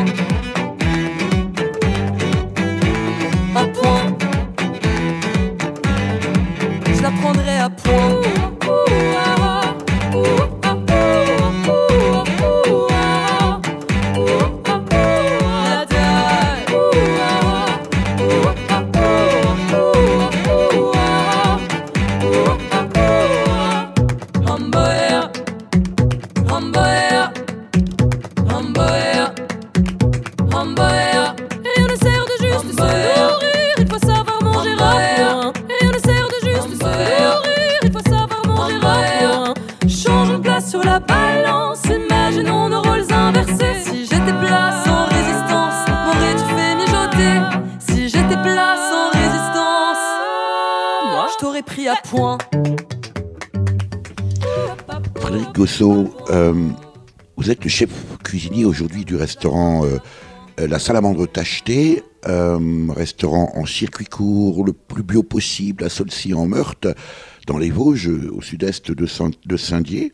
À point. Je la prendrai à point. Sur la balance, imaginons nos rôles inversés. est pris à point. Frédéric Gossot, euh, vous êtes le chef cuisinier aujourd'hui du restaurant euh, La Salamandre Tacheté, euh, restaurant en circuit court, le plus bio possible, à Saulcy en Meurthe, dans les Vosges, au sud-est de, Saint- de Saint-Dié.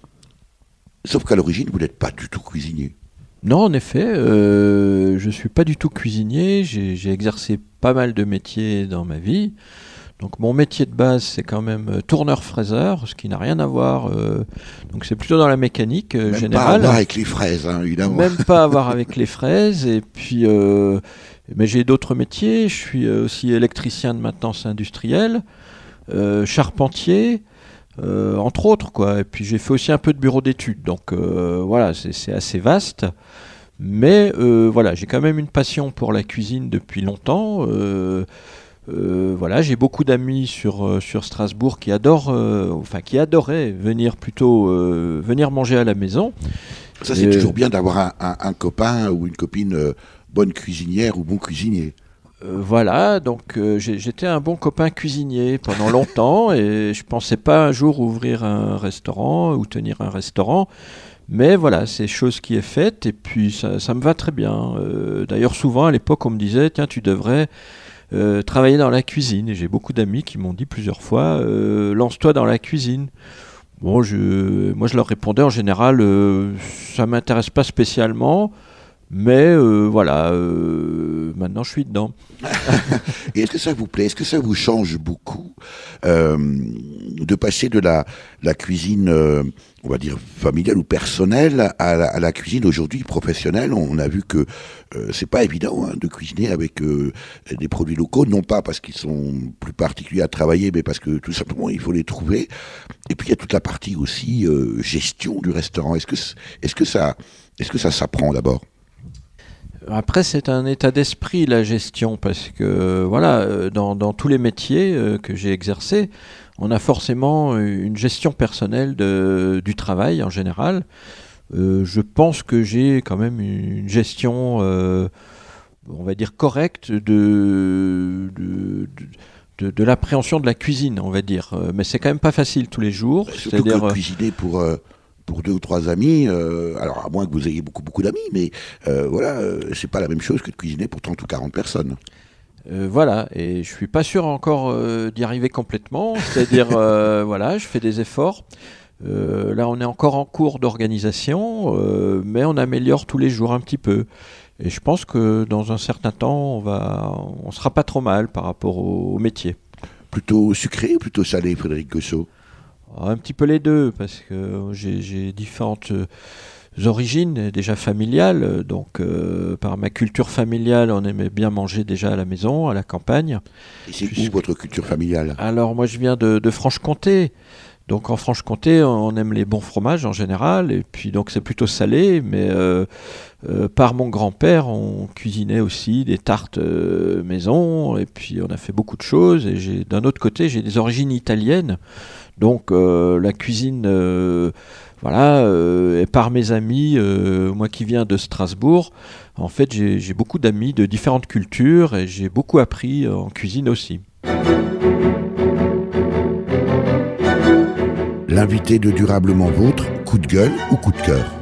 Sauf qu'à l'origine, vous n'êtes pas du tout cuisinier. Non, en effet, euh, je ne suis pas du tout cuisinier. J'ai, j'ai exercé pas mal de métiers dans ma vie. Donc mon métier de base, c'est quand même tourneur-fraiseur, ce qui n'a rien à voir. Euh, donc c'est plutôt dans la mécanique euh, Même générale. pas à voir avec les fraises, hein, évidemment. Même pas à voir avec les fraises. Et puis, euh, mais j'ai d'autres métiers. Je suis aussi électricien de maintenance industrielle, euh, charpentier, euh, entre autres, quoi. Et puis j'ai fait aussi un peu de bureau d'études. Donc euh, voilà, c'est, c'est assez vaste. Mais euh, voilà, j'ai quand même une passion pour la cuisine depuis longtemps. Euh, Euh, voilà, j'ai beaucoup d'amis sur, euh, sur Strasbourg qui adorent, euh, enfin qui adoraient venir plutôt euh, venir manger à la maison. Ça, c'est Et, toujours bien d'avoir un, un, un copain ou une copine euh, bonne cuisinière ou bon cuisinier. Euh, voilà, donc euh, j'ai, j'étais un bon copain cuisinier pendant longtemps et je pensais pas un jour ouvrir un restaurant ou tenir un restaurant. Mais voilà, c'est chose qui est faite et puis ça, ça me va très bien. Euh, d'ailleurs, souvent à l'époque, on me disait, tiens, tu devrais Euh, travailler dans la cuisine. Et j'ai beaucoup d'amis qui m'ont dit plusieurs fois euh, lance-toi dans la cuisine. Bon, je, moi je leur répondais en général euh, ça m'intéresse pas spécialement, mais euh, voilà, euh, maintenant je suis dedans. Et est-ce que ça vous plaît? Est-ce que ça vous change beaucoup euh, de passer de la, la cuisine, euh, on va dire, familiale ou personnelle à la, à la cuisine aujourd'hui professionnelle? On a vu que euh, c'est pas évident hein, de cuisiner avec euh, des produits locaux, non pas parce qu'ils sont plus particuliers à travailler, mais parce que tout simplement il faut les trouver. Et puis il y a toute la partie aussi euh, gestion du restaurant. Est-ce que, est-ce que ça, est-ce que ça s'apprend d'abord? Après, c'est un état d'esprit, la gestion, parce que voilà, dans, dans tous les métiers euh, que j'ai exercés, on a forcément une gestion personnelle de, du travail en général. Euh, je pense que j'ai quand même une gestion, euh, on va dire, correcte de, de, de, de, de l'appréhension de la cuisine, on va dire. Mais c'est quand même pas facile tous les jours. Surtout C'est-à-dire, que cuisiner pour... Euh... pour deux ou trois amis, euh, alors à moins que vous ayez beaucoup beaucoup d'amis, mais euh, voilà, euh, c'est pas la même chose que de cuisiner pour trente ou quarante personnes. Euh, voilà, et je suis pas sûr encore euh, d'y arriver complètement, c'est-à-dire, euh, voilà, je fais des efforts. Euh, là, on est encore en cours d'organisation, euh, mais on améliore tous les jours un petit peu. Et je pense que dans un certain temps, on va, on sera pas trop mal par rapport au, au métier. Plutôt sucré ou plutôt salé, Frédéric Gossot? Un petit peu les deux, parce que j'ai, j'ai différentes euh, origines, déjà familiales. Donc, euh, par ma culture familiale, on aimait bien manger déjà à la maison, à la campagne. Et c'est Puis, où votre culture familiale? Alors, moi, je viens de, de Franche-Comté. Donc, en Franche-Comté, on aime les bons fromages en général. Et puis, donc, c'est plutôt salé. Mais euh, euh, par mon grand-père, on cuisinait aussi des tartes euh, maison. Et puis, on a fait beaucoup de choses. Et j'ai, d'un autre côté, j'ai des origines italiennes. Donc euh, la cuisine, euh, voilà, euh, et par mes amis, euh, moi qui viens de Strasbourg, en fait j'ai, j'ai beaucoup d'amis de différentes cultures et j'ai beaucoup appris en cuisine aussi. L'invité de Durablement Vôtre, coup de gueule ou coup de cœur?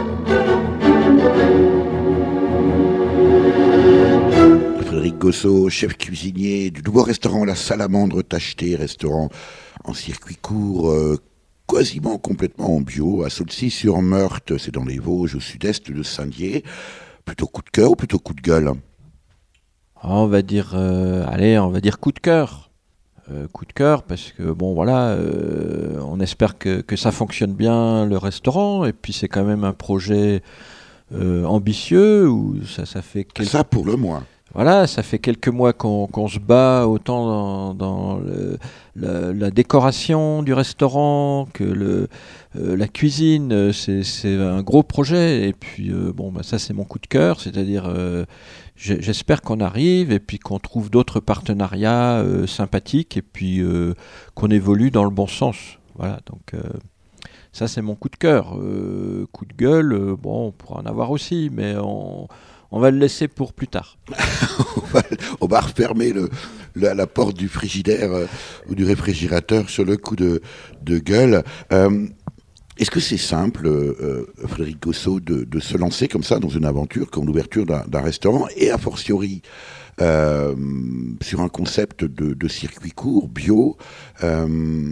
Frédéric Gossot, chef cuisinier du nouveau restaurant La Salamandre Tacheté, restaurant en circuit court, euh, quasiment complètement en bio, à Saulcy-sur-Meurthe, c'est dans les Vosges, au sud-est de Saint-Dié. Plutôt coup de cœur ou plutôt coup de gueule? On va dire, euh, allez, on va dire coup de cœur. Euh, coup de cœur parce que bon voilà, euh, on espère que, que ça fonctionne bien le restaurant et puis c'est quand même un projet euh, ambitieux où ça, ça fait quelques... Ça pour le moins. Voilà, ça fait quelques mois qu'on, qu'on se bat autant dans, dans le, la, la décoration du restaurant que le, euh, la cuisine. C'est, c'est un gros projet. Et puis, euh, bon, bah, ça, c'est mon coup de cœur. C'est-à-dire, euh, j'espère qu'on arrive et puis qu'on trouve d'autres partenariats euh, sympathiques et puis euh, qu'on évolue dans le bon sens. Voilà, donc euh, ça, c'est mon coup de cœur. Euh, coup de gueule, euh, bon, on pourra en avoir aussi, mais on... On va le laisser pour plus tard. on, va, on va refermer le, la, la porte du frigidaire euh, ou du réfrigérateur sur le coup de, de gueule. Euh, Est-ce que c'est simple, euh, Frédéric Gossot, de, de se lancer comme ça dans une aventure comme l'ouverture d'un, d'un restaurant et a fortiori euh, sur un concept de, de circuit court, bio, euh,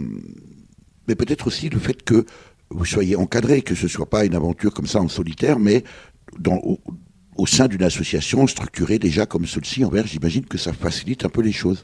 mais peut-être aussi le fait que vous soyez encadré, que ce ne soit pas une aventure comme ça en solitaire, mais dans, au, au sein d'une association structurée déjà comme celle-ci, envers, j'imagine que ça facilite un peu les choses.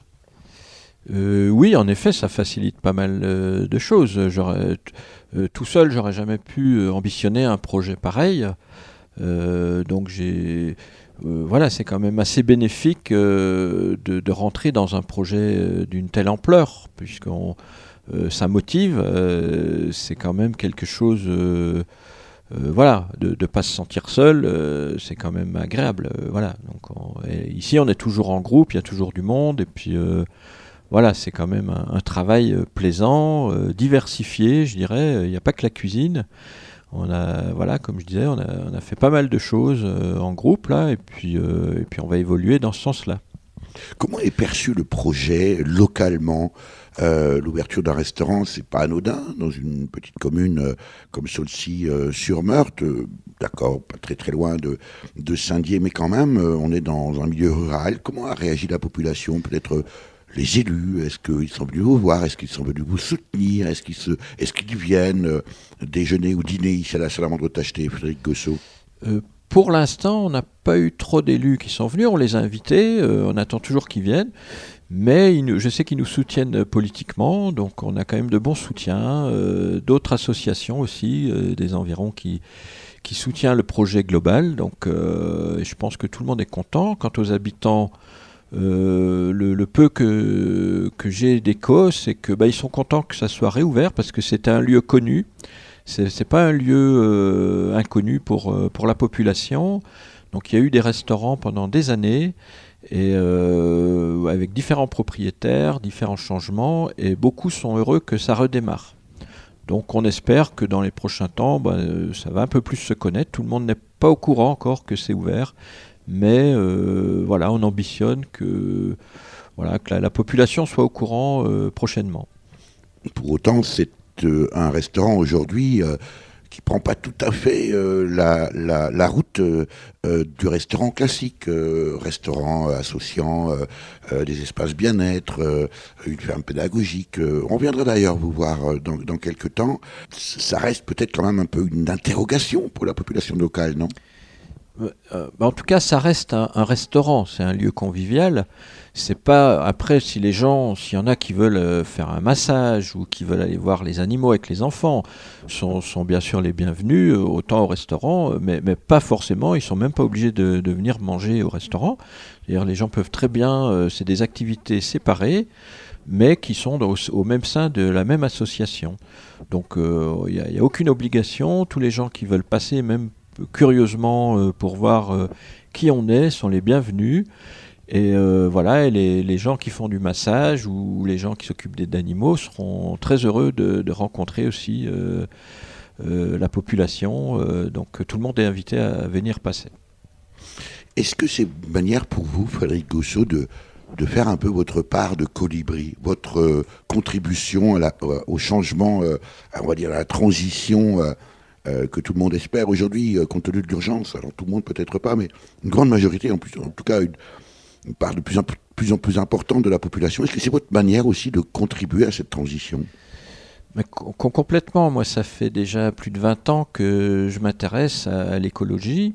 Euh, oui, en effet, ça facilite pas mal euh, de choses. J'aurais, euh, tout seul, j'aurais jamais pu euh, ambitionner un projet pareil. Euh, donc j'ai, euh, voilà, c'est quand même assez bénéfique euh, de, de rentrer dans un projet euh, d'une telle ampleur, puisqu'on, euh, ça motive. Euh, c'est quand même quelque chose. Euh, Euh, voilà, de ne pas se sentir seul, euh, c'est quand même agréable. Euh, voilà. Donc, on, ici, on est toujours en groupe, il y a toujours du monde, et puis euh, voilà, c'est quand même un, un travail euh, plaisant, euh, diversifié, je dirais. Il n'y a pas que la cuisine. On a, voilà, comme je disais, on a, on a fait pas mal de choses euh, en groupe, là, et puis, euh, et puis on va évoluer dans ce sens-là. Comment est perçu le projet localement ? Euh, l'ouverture d'un restaurant, c'est pas anodin dans une petite commune euh, comme Saulcy-sur-Meurthe, euh, d'accord, pas très très loin de, de Saint-Dié, mais quand même, euh, on est dans un milieu rural. Comment a réagi la population ? Peut-être euh, les élus, est-ce qu'ils sont venus vous voir ? Est-ce qu'ils sont venus vous soutenir ? Est-ce qu'ils, se, est-ce qu'ils viennent euh, déjeuner ou dîner ici à la Salamandre Tacheté, Frédéric Gossot ? euh, Pour l'instant, on n'a pas eu trop d'élus qui sont venus, on les a invités, euh, on attend toujours qu'ils viennent. Mais ils, je sais qu'ils nous soutiennent politiquement, donc on a quand même de bons soutiens, euh, d'autres associations aussi, euh, des environs qui, qui soutiennent le projet global, donc euh, je pense que tout le monde est content. Quant aux habitants, euh, le, le peu que, que j'ai d'écho, c'est que bah, ils sont contents que ça soit réouvert, parce que c'est un lieu connu, c'est, c'est pas un lieu euh, inconnu pour, euh, pour la population, donc il y a eu des restaurants pendant des années, et euh, avec différents propriétaires, différents changements, et beaucoup sont heureux que ça redémarre. Donc on espère que dans les prochains temps, bah, ça va un peu plus se connaître. Tout le monde n'est pas au courant encore que c'est ouvert, mais euh, voilà, on ambitionne que, voilà, que la, la population soit au courant euh, prochainement. Pour autant, c'est euh, un restaurant aujourd'hui euh, qui prend pas tout à fait euh, la, la, la route euh, euh, du restaurant classique, euh, restaurant euh, associant euh, euh, des espaces bien-être, euh, une ferme pédagogique. Euh, on viendra d'ailleurs vous voir euh, dans, dans quelques temps. Ça reste peut-être quand même un peu une interrogation pour la population locale, non ? Euh, bah en tout cas, ça reste un, un restaurant, c'est un lieu convivial. C'est pas après si les gens, s'il y en a qui veulent euh, faire un massage ou qui veulent aller voir les animaux avec les enfants, sont, sont bien sûr les bienvenus, euh, autant au restaurant, euh, mais, mais pas forcément. Ils sont même pas obligés de, de venir manger au restaurant. C'est-à-dire, les gens peuvent très bien, euh, c'est des activités séparées, mais qui sont au, au même sein de la même association. Donc, il euh, n'y a, y a aucune obligation. Tous les gens qui veulent passer, même curieusement euh, pour voir euh, qui on est, sont les bienvenus. Et euh, voilà, et les, les gens qui font du massage ou les gens qui s'occupent des animaux seront très heureux de, de rencontrer aussi euh, euh, la population. Euh, donc tout le monde est invité à venir passer. Est-ce que c'est une manière pour vous, Frédéric Gossot, de, de faire un peu votre part de colibri, votre euh, contribution à la, euh, au changement, euh, on va dire à la transition euh, Euh, que tout le monde espère aujourd'hui, euh, compte tenu de l'urgence. Alors tout le monde peut-être pas, mais une grande majorité, en, plus, en tout cas une, une part de plus en plus, en plus importante de la population. Est-ce que c'est votre manière aussi de contribuer à cette transition ? Mais co- complètement. Moi, ça fait déjà plus de vingt ans que je m'intéresse à, à l'écologie,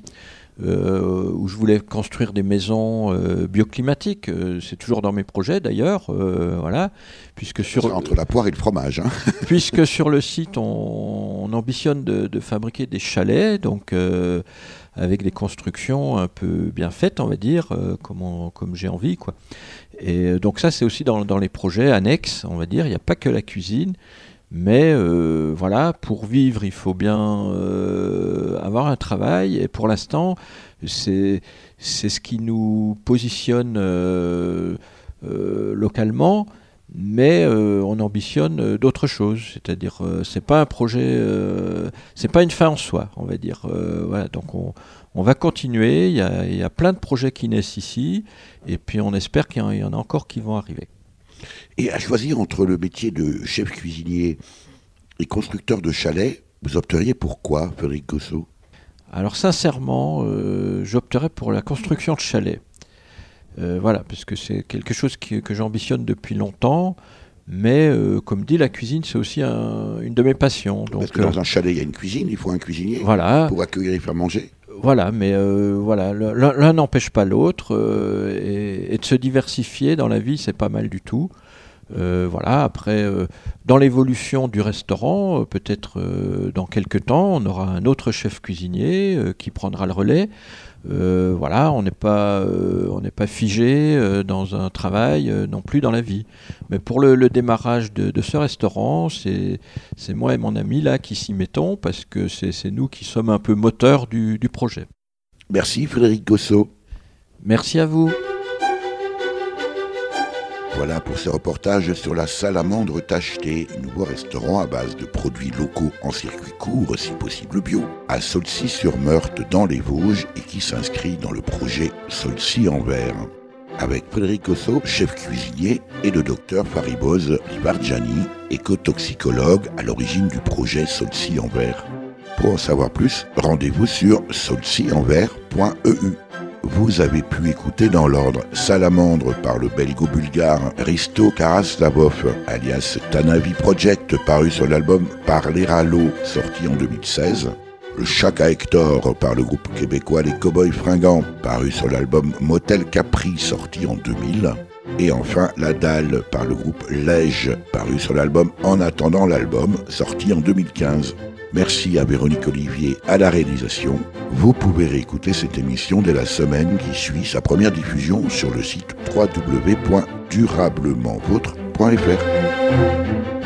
euh, où je voulais construire des maisons euh, bioclimatiques. Euh, c'est toujours dans mes projets d'ailleurs, euh, voilà. Puisque sur c'est entre la poire et le fromage. Hein. Puisque sur le site, on, on ambitionne de, de fabriquer des chalets, donc euh, avec des constructions un peu bien faites, on va dire, euh, comme, on, comme j'ai envie, quoi. Et donc ça, c'est aussi dans, dans les projets annexes, on va dire. Il n'y a pas que la cuisine. Mais euh, voilà, pour vivre, il faut bien euh, avoir un travail. Et pour l'instant, c'est, c'est ce qui nous positionne euh, euh, localement. mais euh, on ambitionne euh, d'autres choses. C'est-à-dire, euh, c'est pas un projet, euh, c'est pas une fin en soi, on va dire. Euh, voilà, donc on, on va continuer. Il y a, il y a plein de projets qui naissent ici, et puis on espère qu'il y en, il y en a encore qui vont arriver. Et à choisir entre le métier de chef cuisinier et constructeur de chalets, vous opteriez pour quoi, Frédéric Gossot ? Alors sincèrement, euh, j'opterais pour la construction de chalets. Euh, voilà, parce que c'est quelque chose qui, que j'ambitionne depuis longtemps, mais euh, comme dit, la cuisine, c'est aussi un, une de mes passions. Donc, parce que dans euh, un chalet, il y a une cuisine, il faut un cuisinier voilà, pour accueillir et faire manger. Voilà, mais euh, voilà, l'un, l'un n'empêche pas l'autre, euh, et, et de se diversifier dans la vie, c'est pas mal du tout. Euh, voilà, après, euh, dans l'évolution du restaurant, euh, peut-être euh, dans quelques temps, on aura un autre chef cuisinier euh, qui prendra le relais. Euh, voilà, on n'est pas, euh, on n'est pas figé euh, dans un travail euh, non plus dans la vie. Mais pour le, le démarrage de, de ce restaurant, c'est, c'est moi et mon ami là qui s'y mettons parce que c'est, c'est nous qui sommes un peu moteurs du, du projet. Merci Frédéric Gossot. Merci à vous. Voilà pour ce reportage sur la Salamandre Tachetée, nouveau restaurant à base de produits locaux en circuit court, si possible bio, à Saulcy-sur-Meurthe dans les Vosges et qui s'inscrit dans le projet Saulcy en verre. Avec Frédéric Gossot, chef cuisinier, et le docteur Fariboz Libargiani, écotoxicologue à l'origine du projet Saulcy en verre. Pour en savoir plus, rendez-vous sur saulcy en verre point e u. Vous avez pu écouter dans l'ordre Salamandre par le belgo-bulgare Risto Karaslavov, alias Tanavi Project, paru sur l'album Parler à l'eau, sorti en deux mille seize. Le Chaka Hector par le groupe québécois Les Cowboys Fringants, paru sur l'album Motel Capri, sorti en deux mille. Et enfin La Dalle par le groupe Lège, paru sur l'album En attendant l'album, sorti en deux mille quinze. Merci à Véronique Olivier à la réalisation. Vous pouvez réécouter cette émission dès la semaine qui suit sa première diffusion sur le site w w w point durablement vôtre point f r.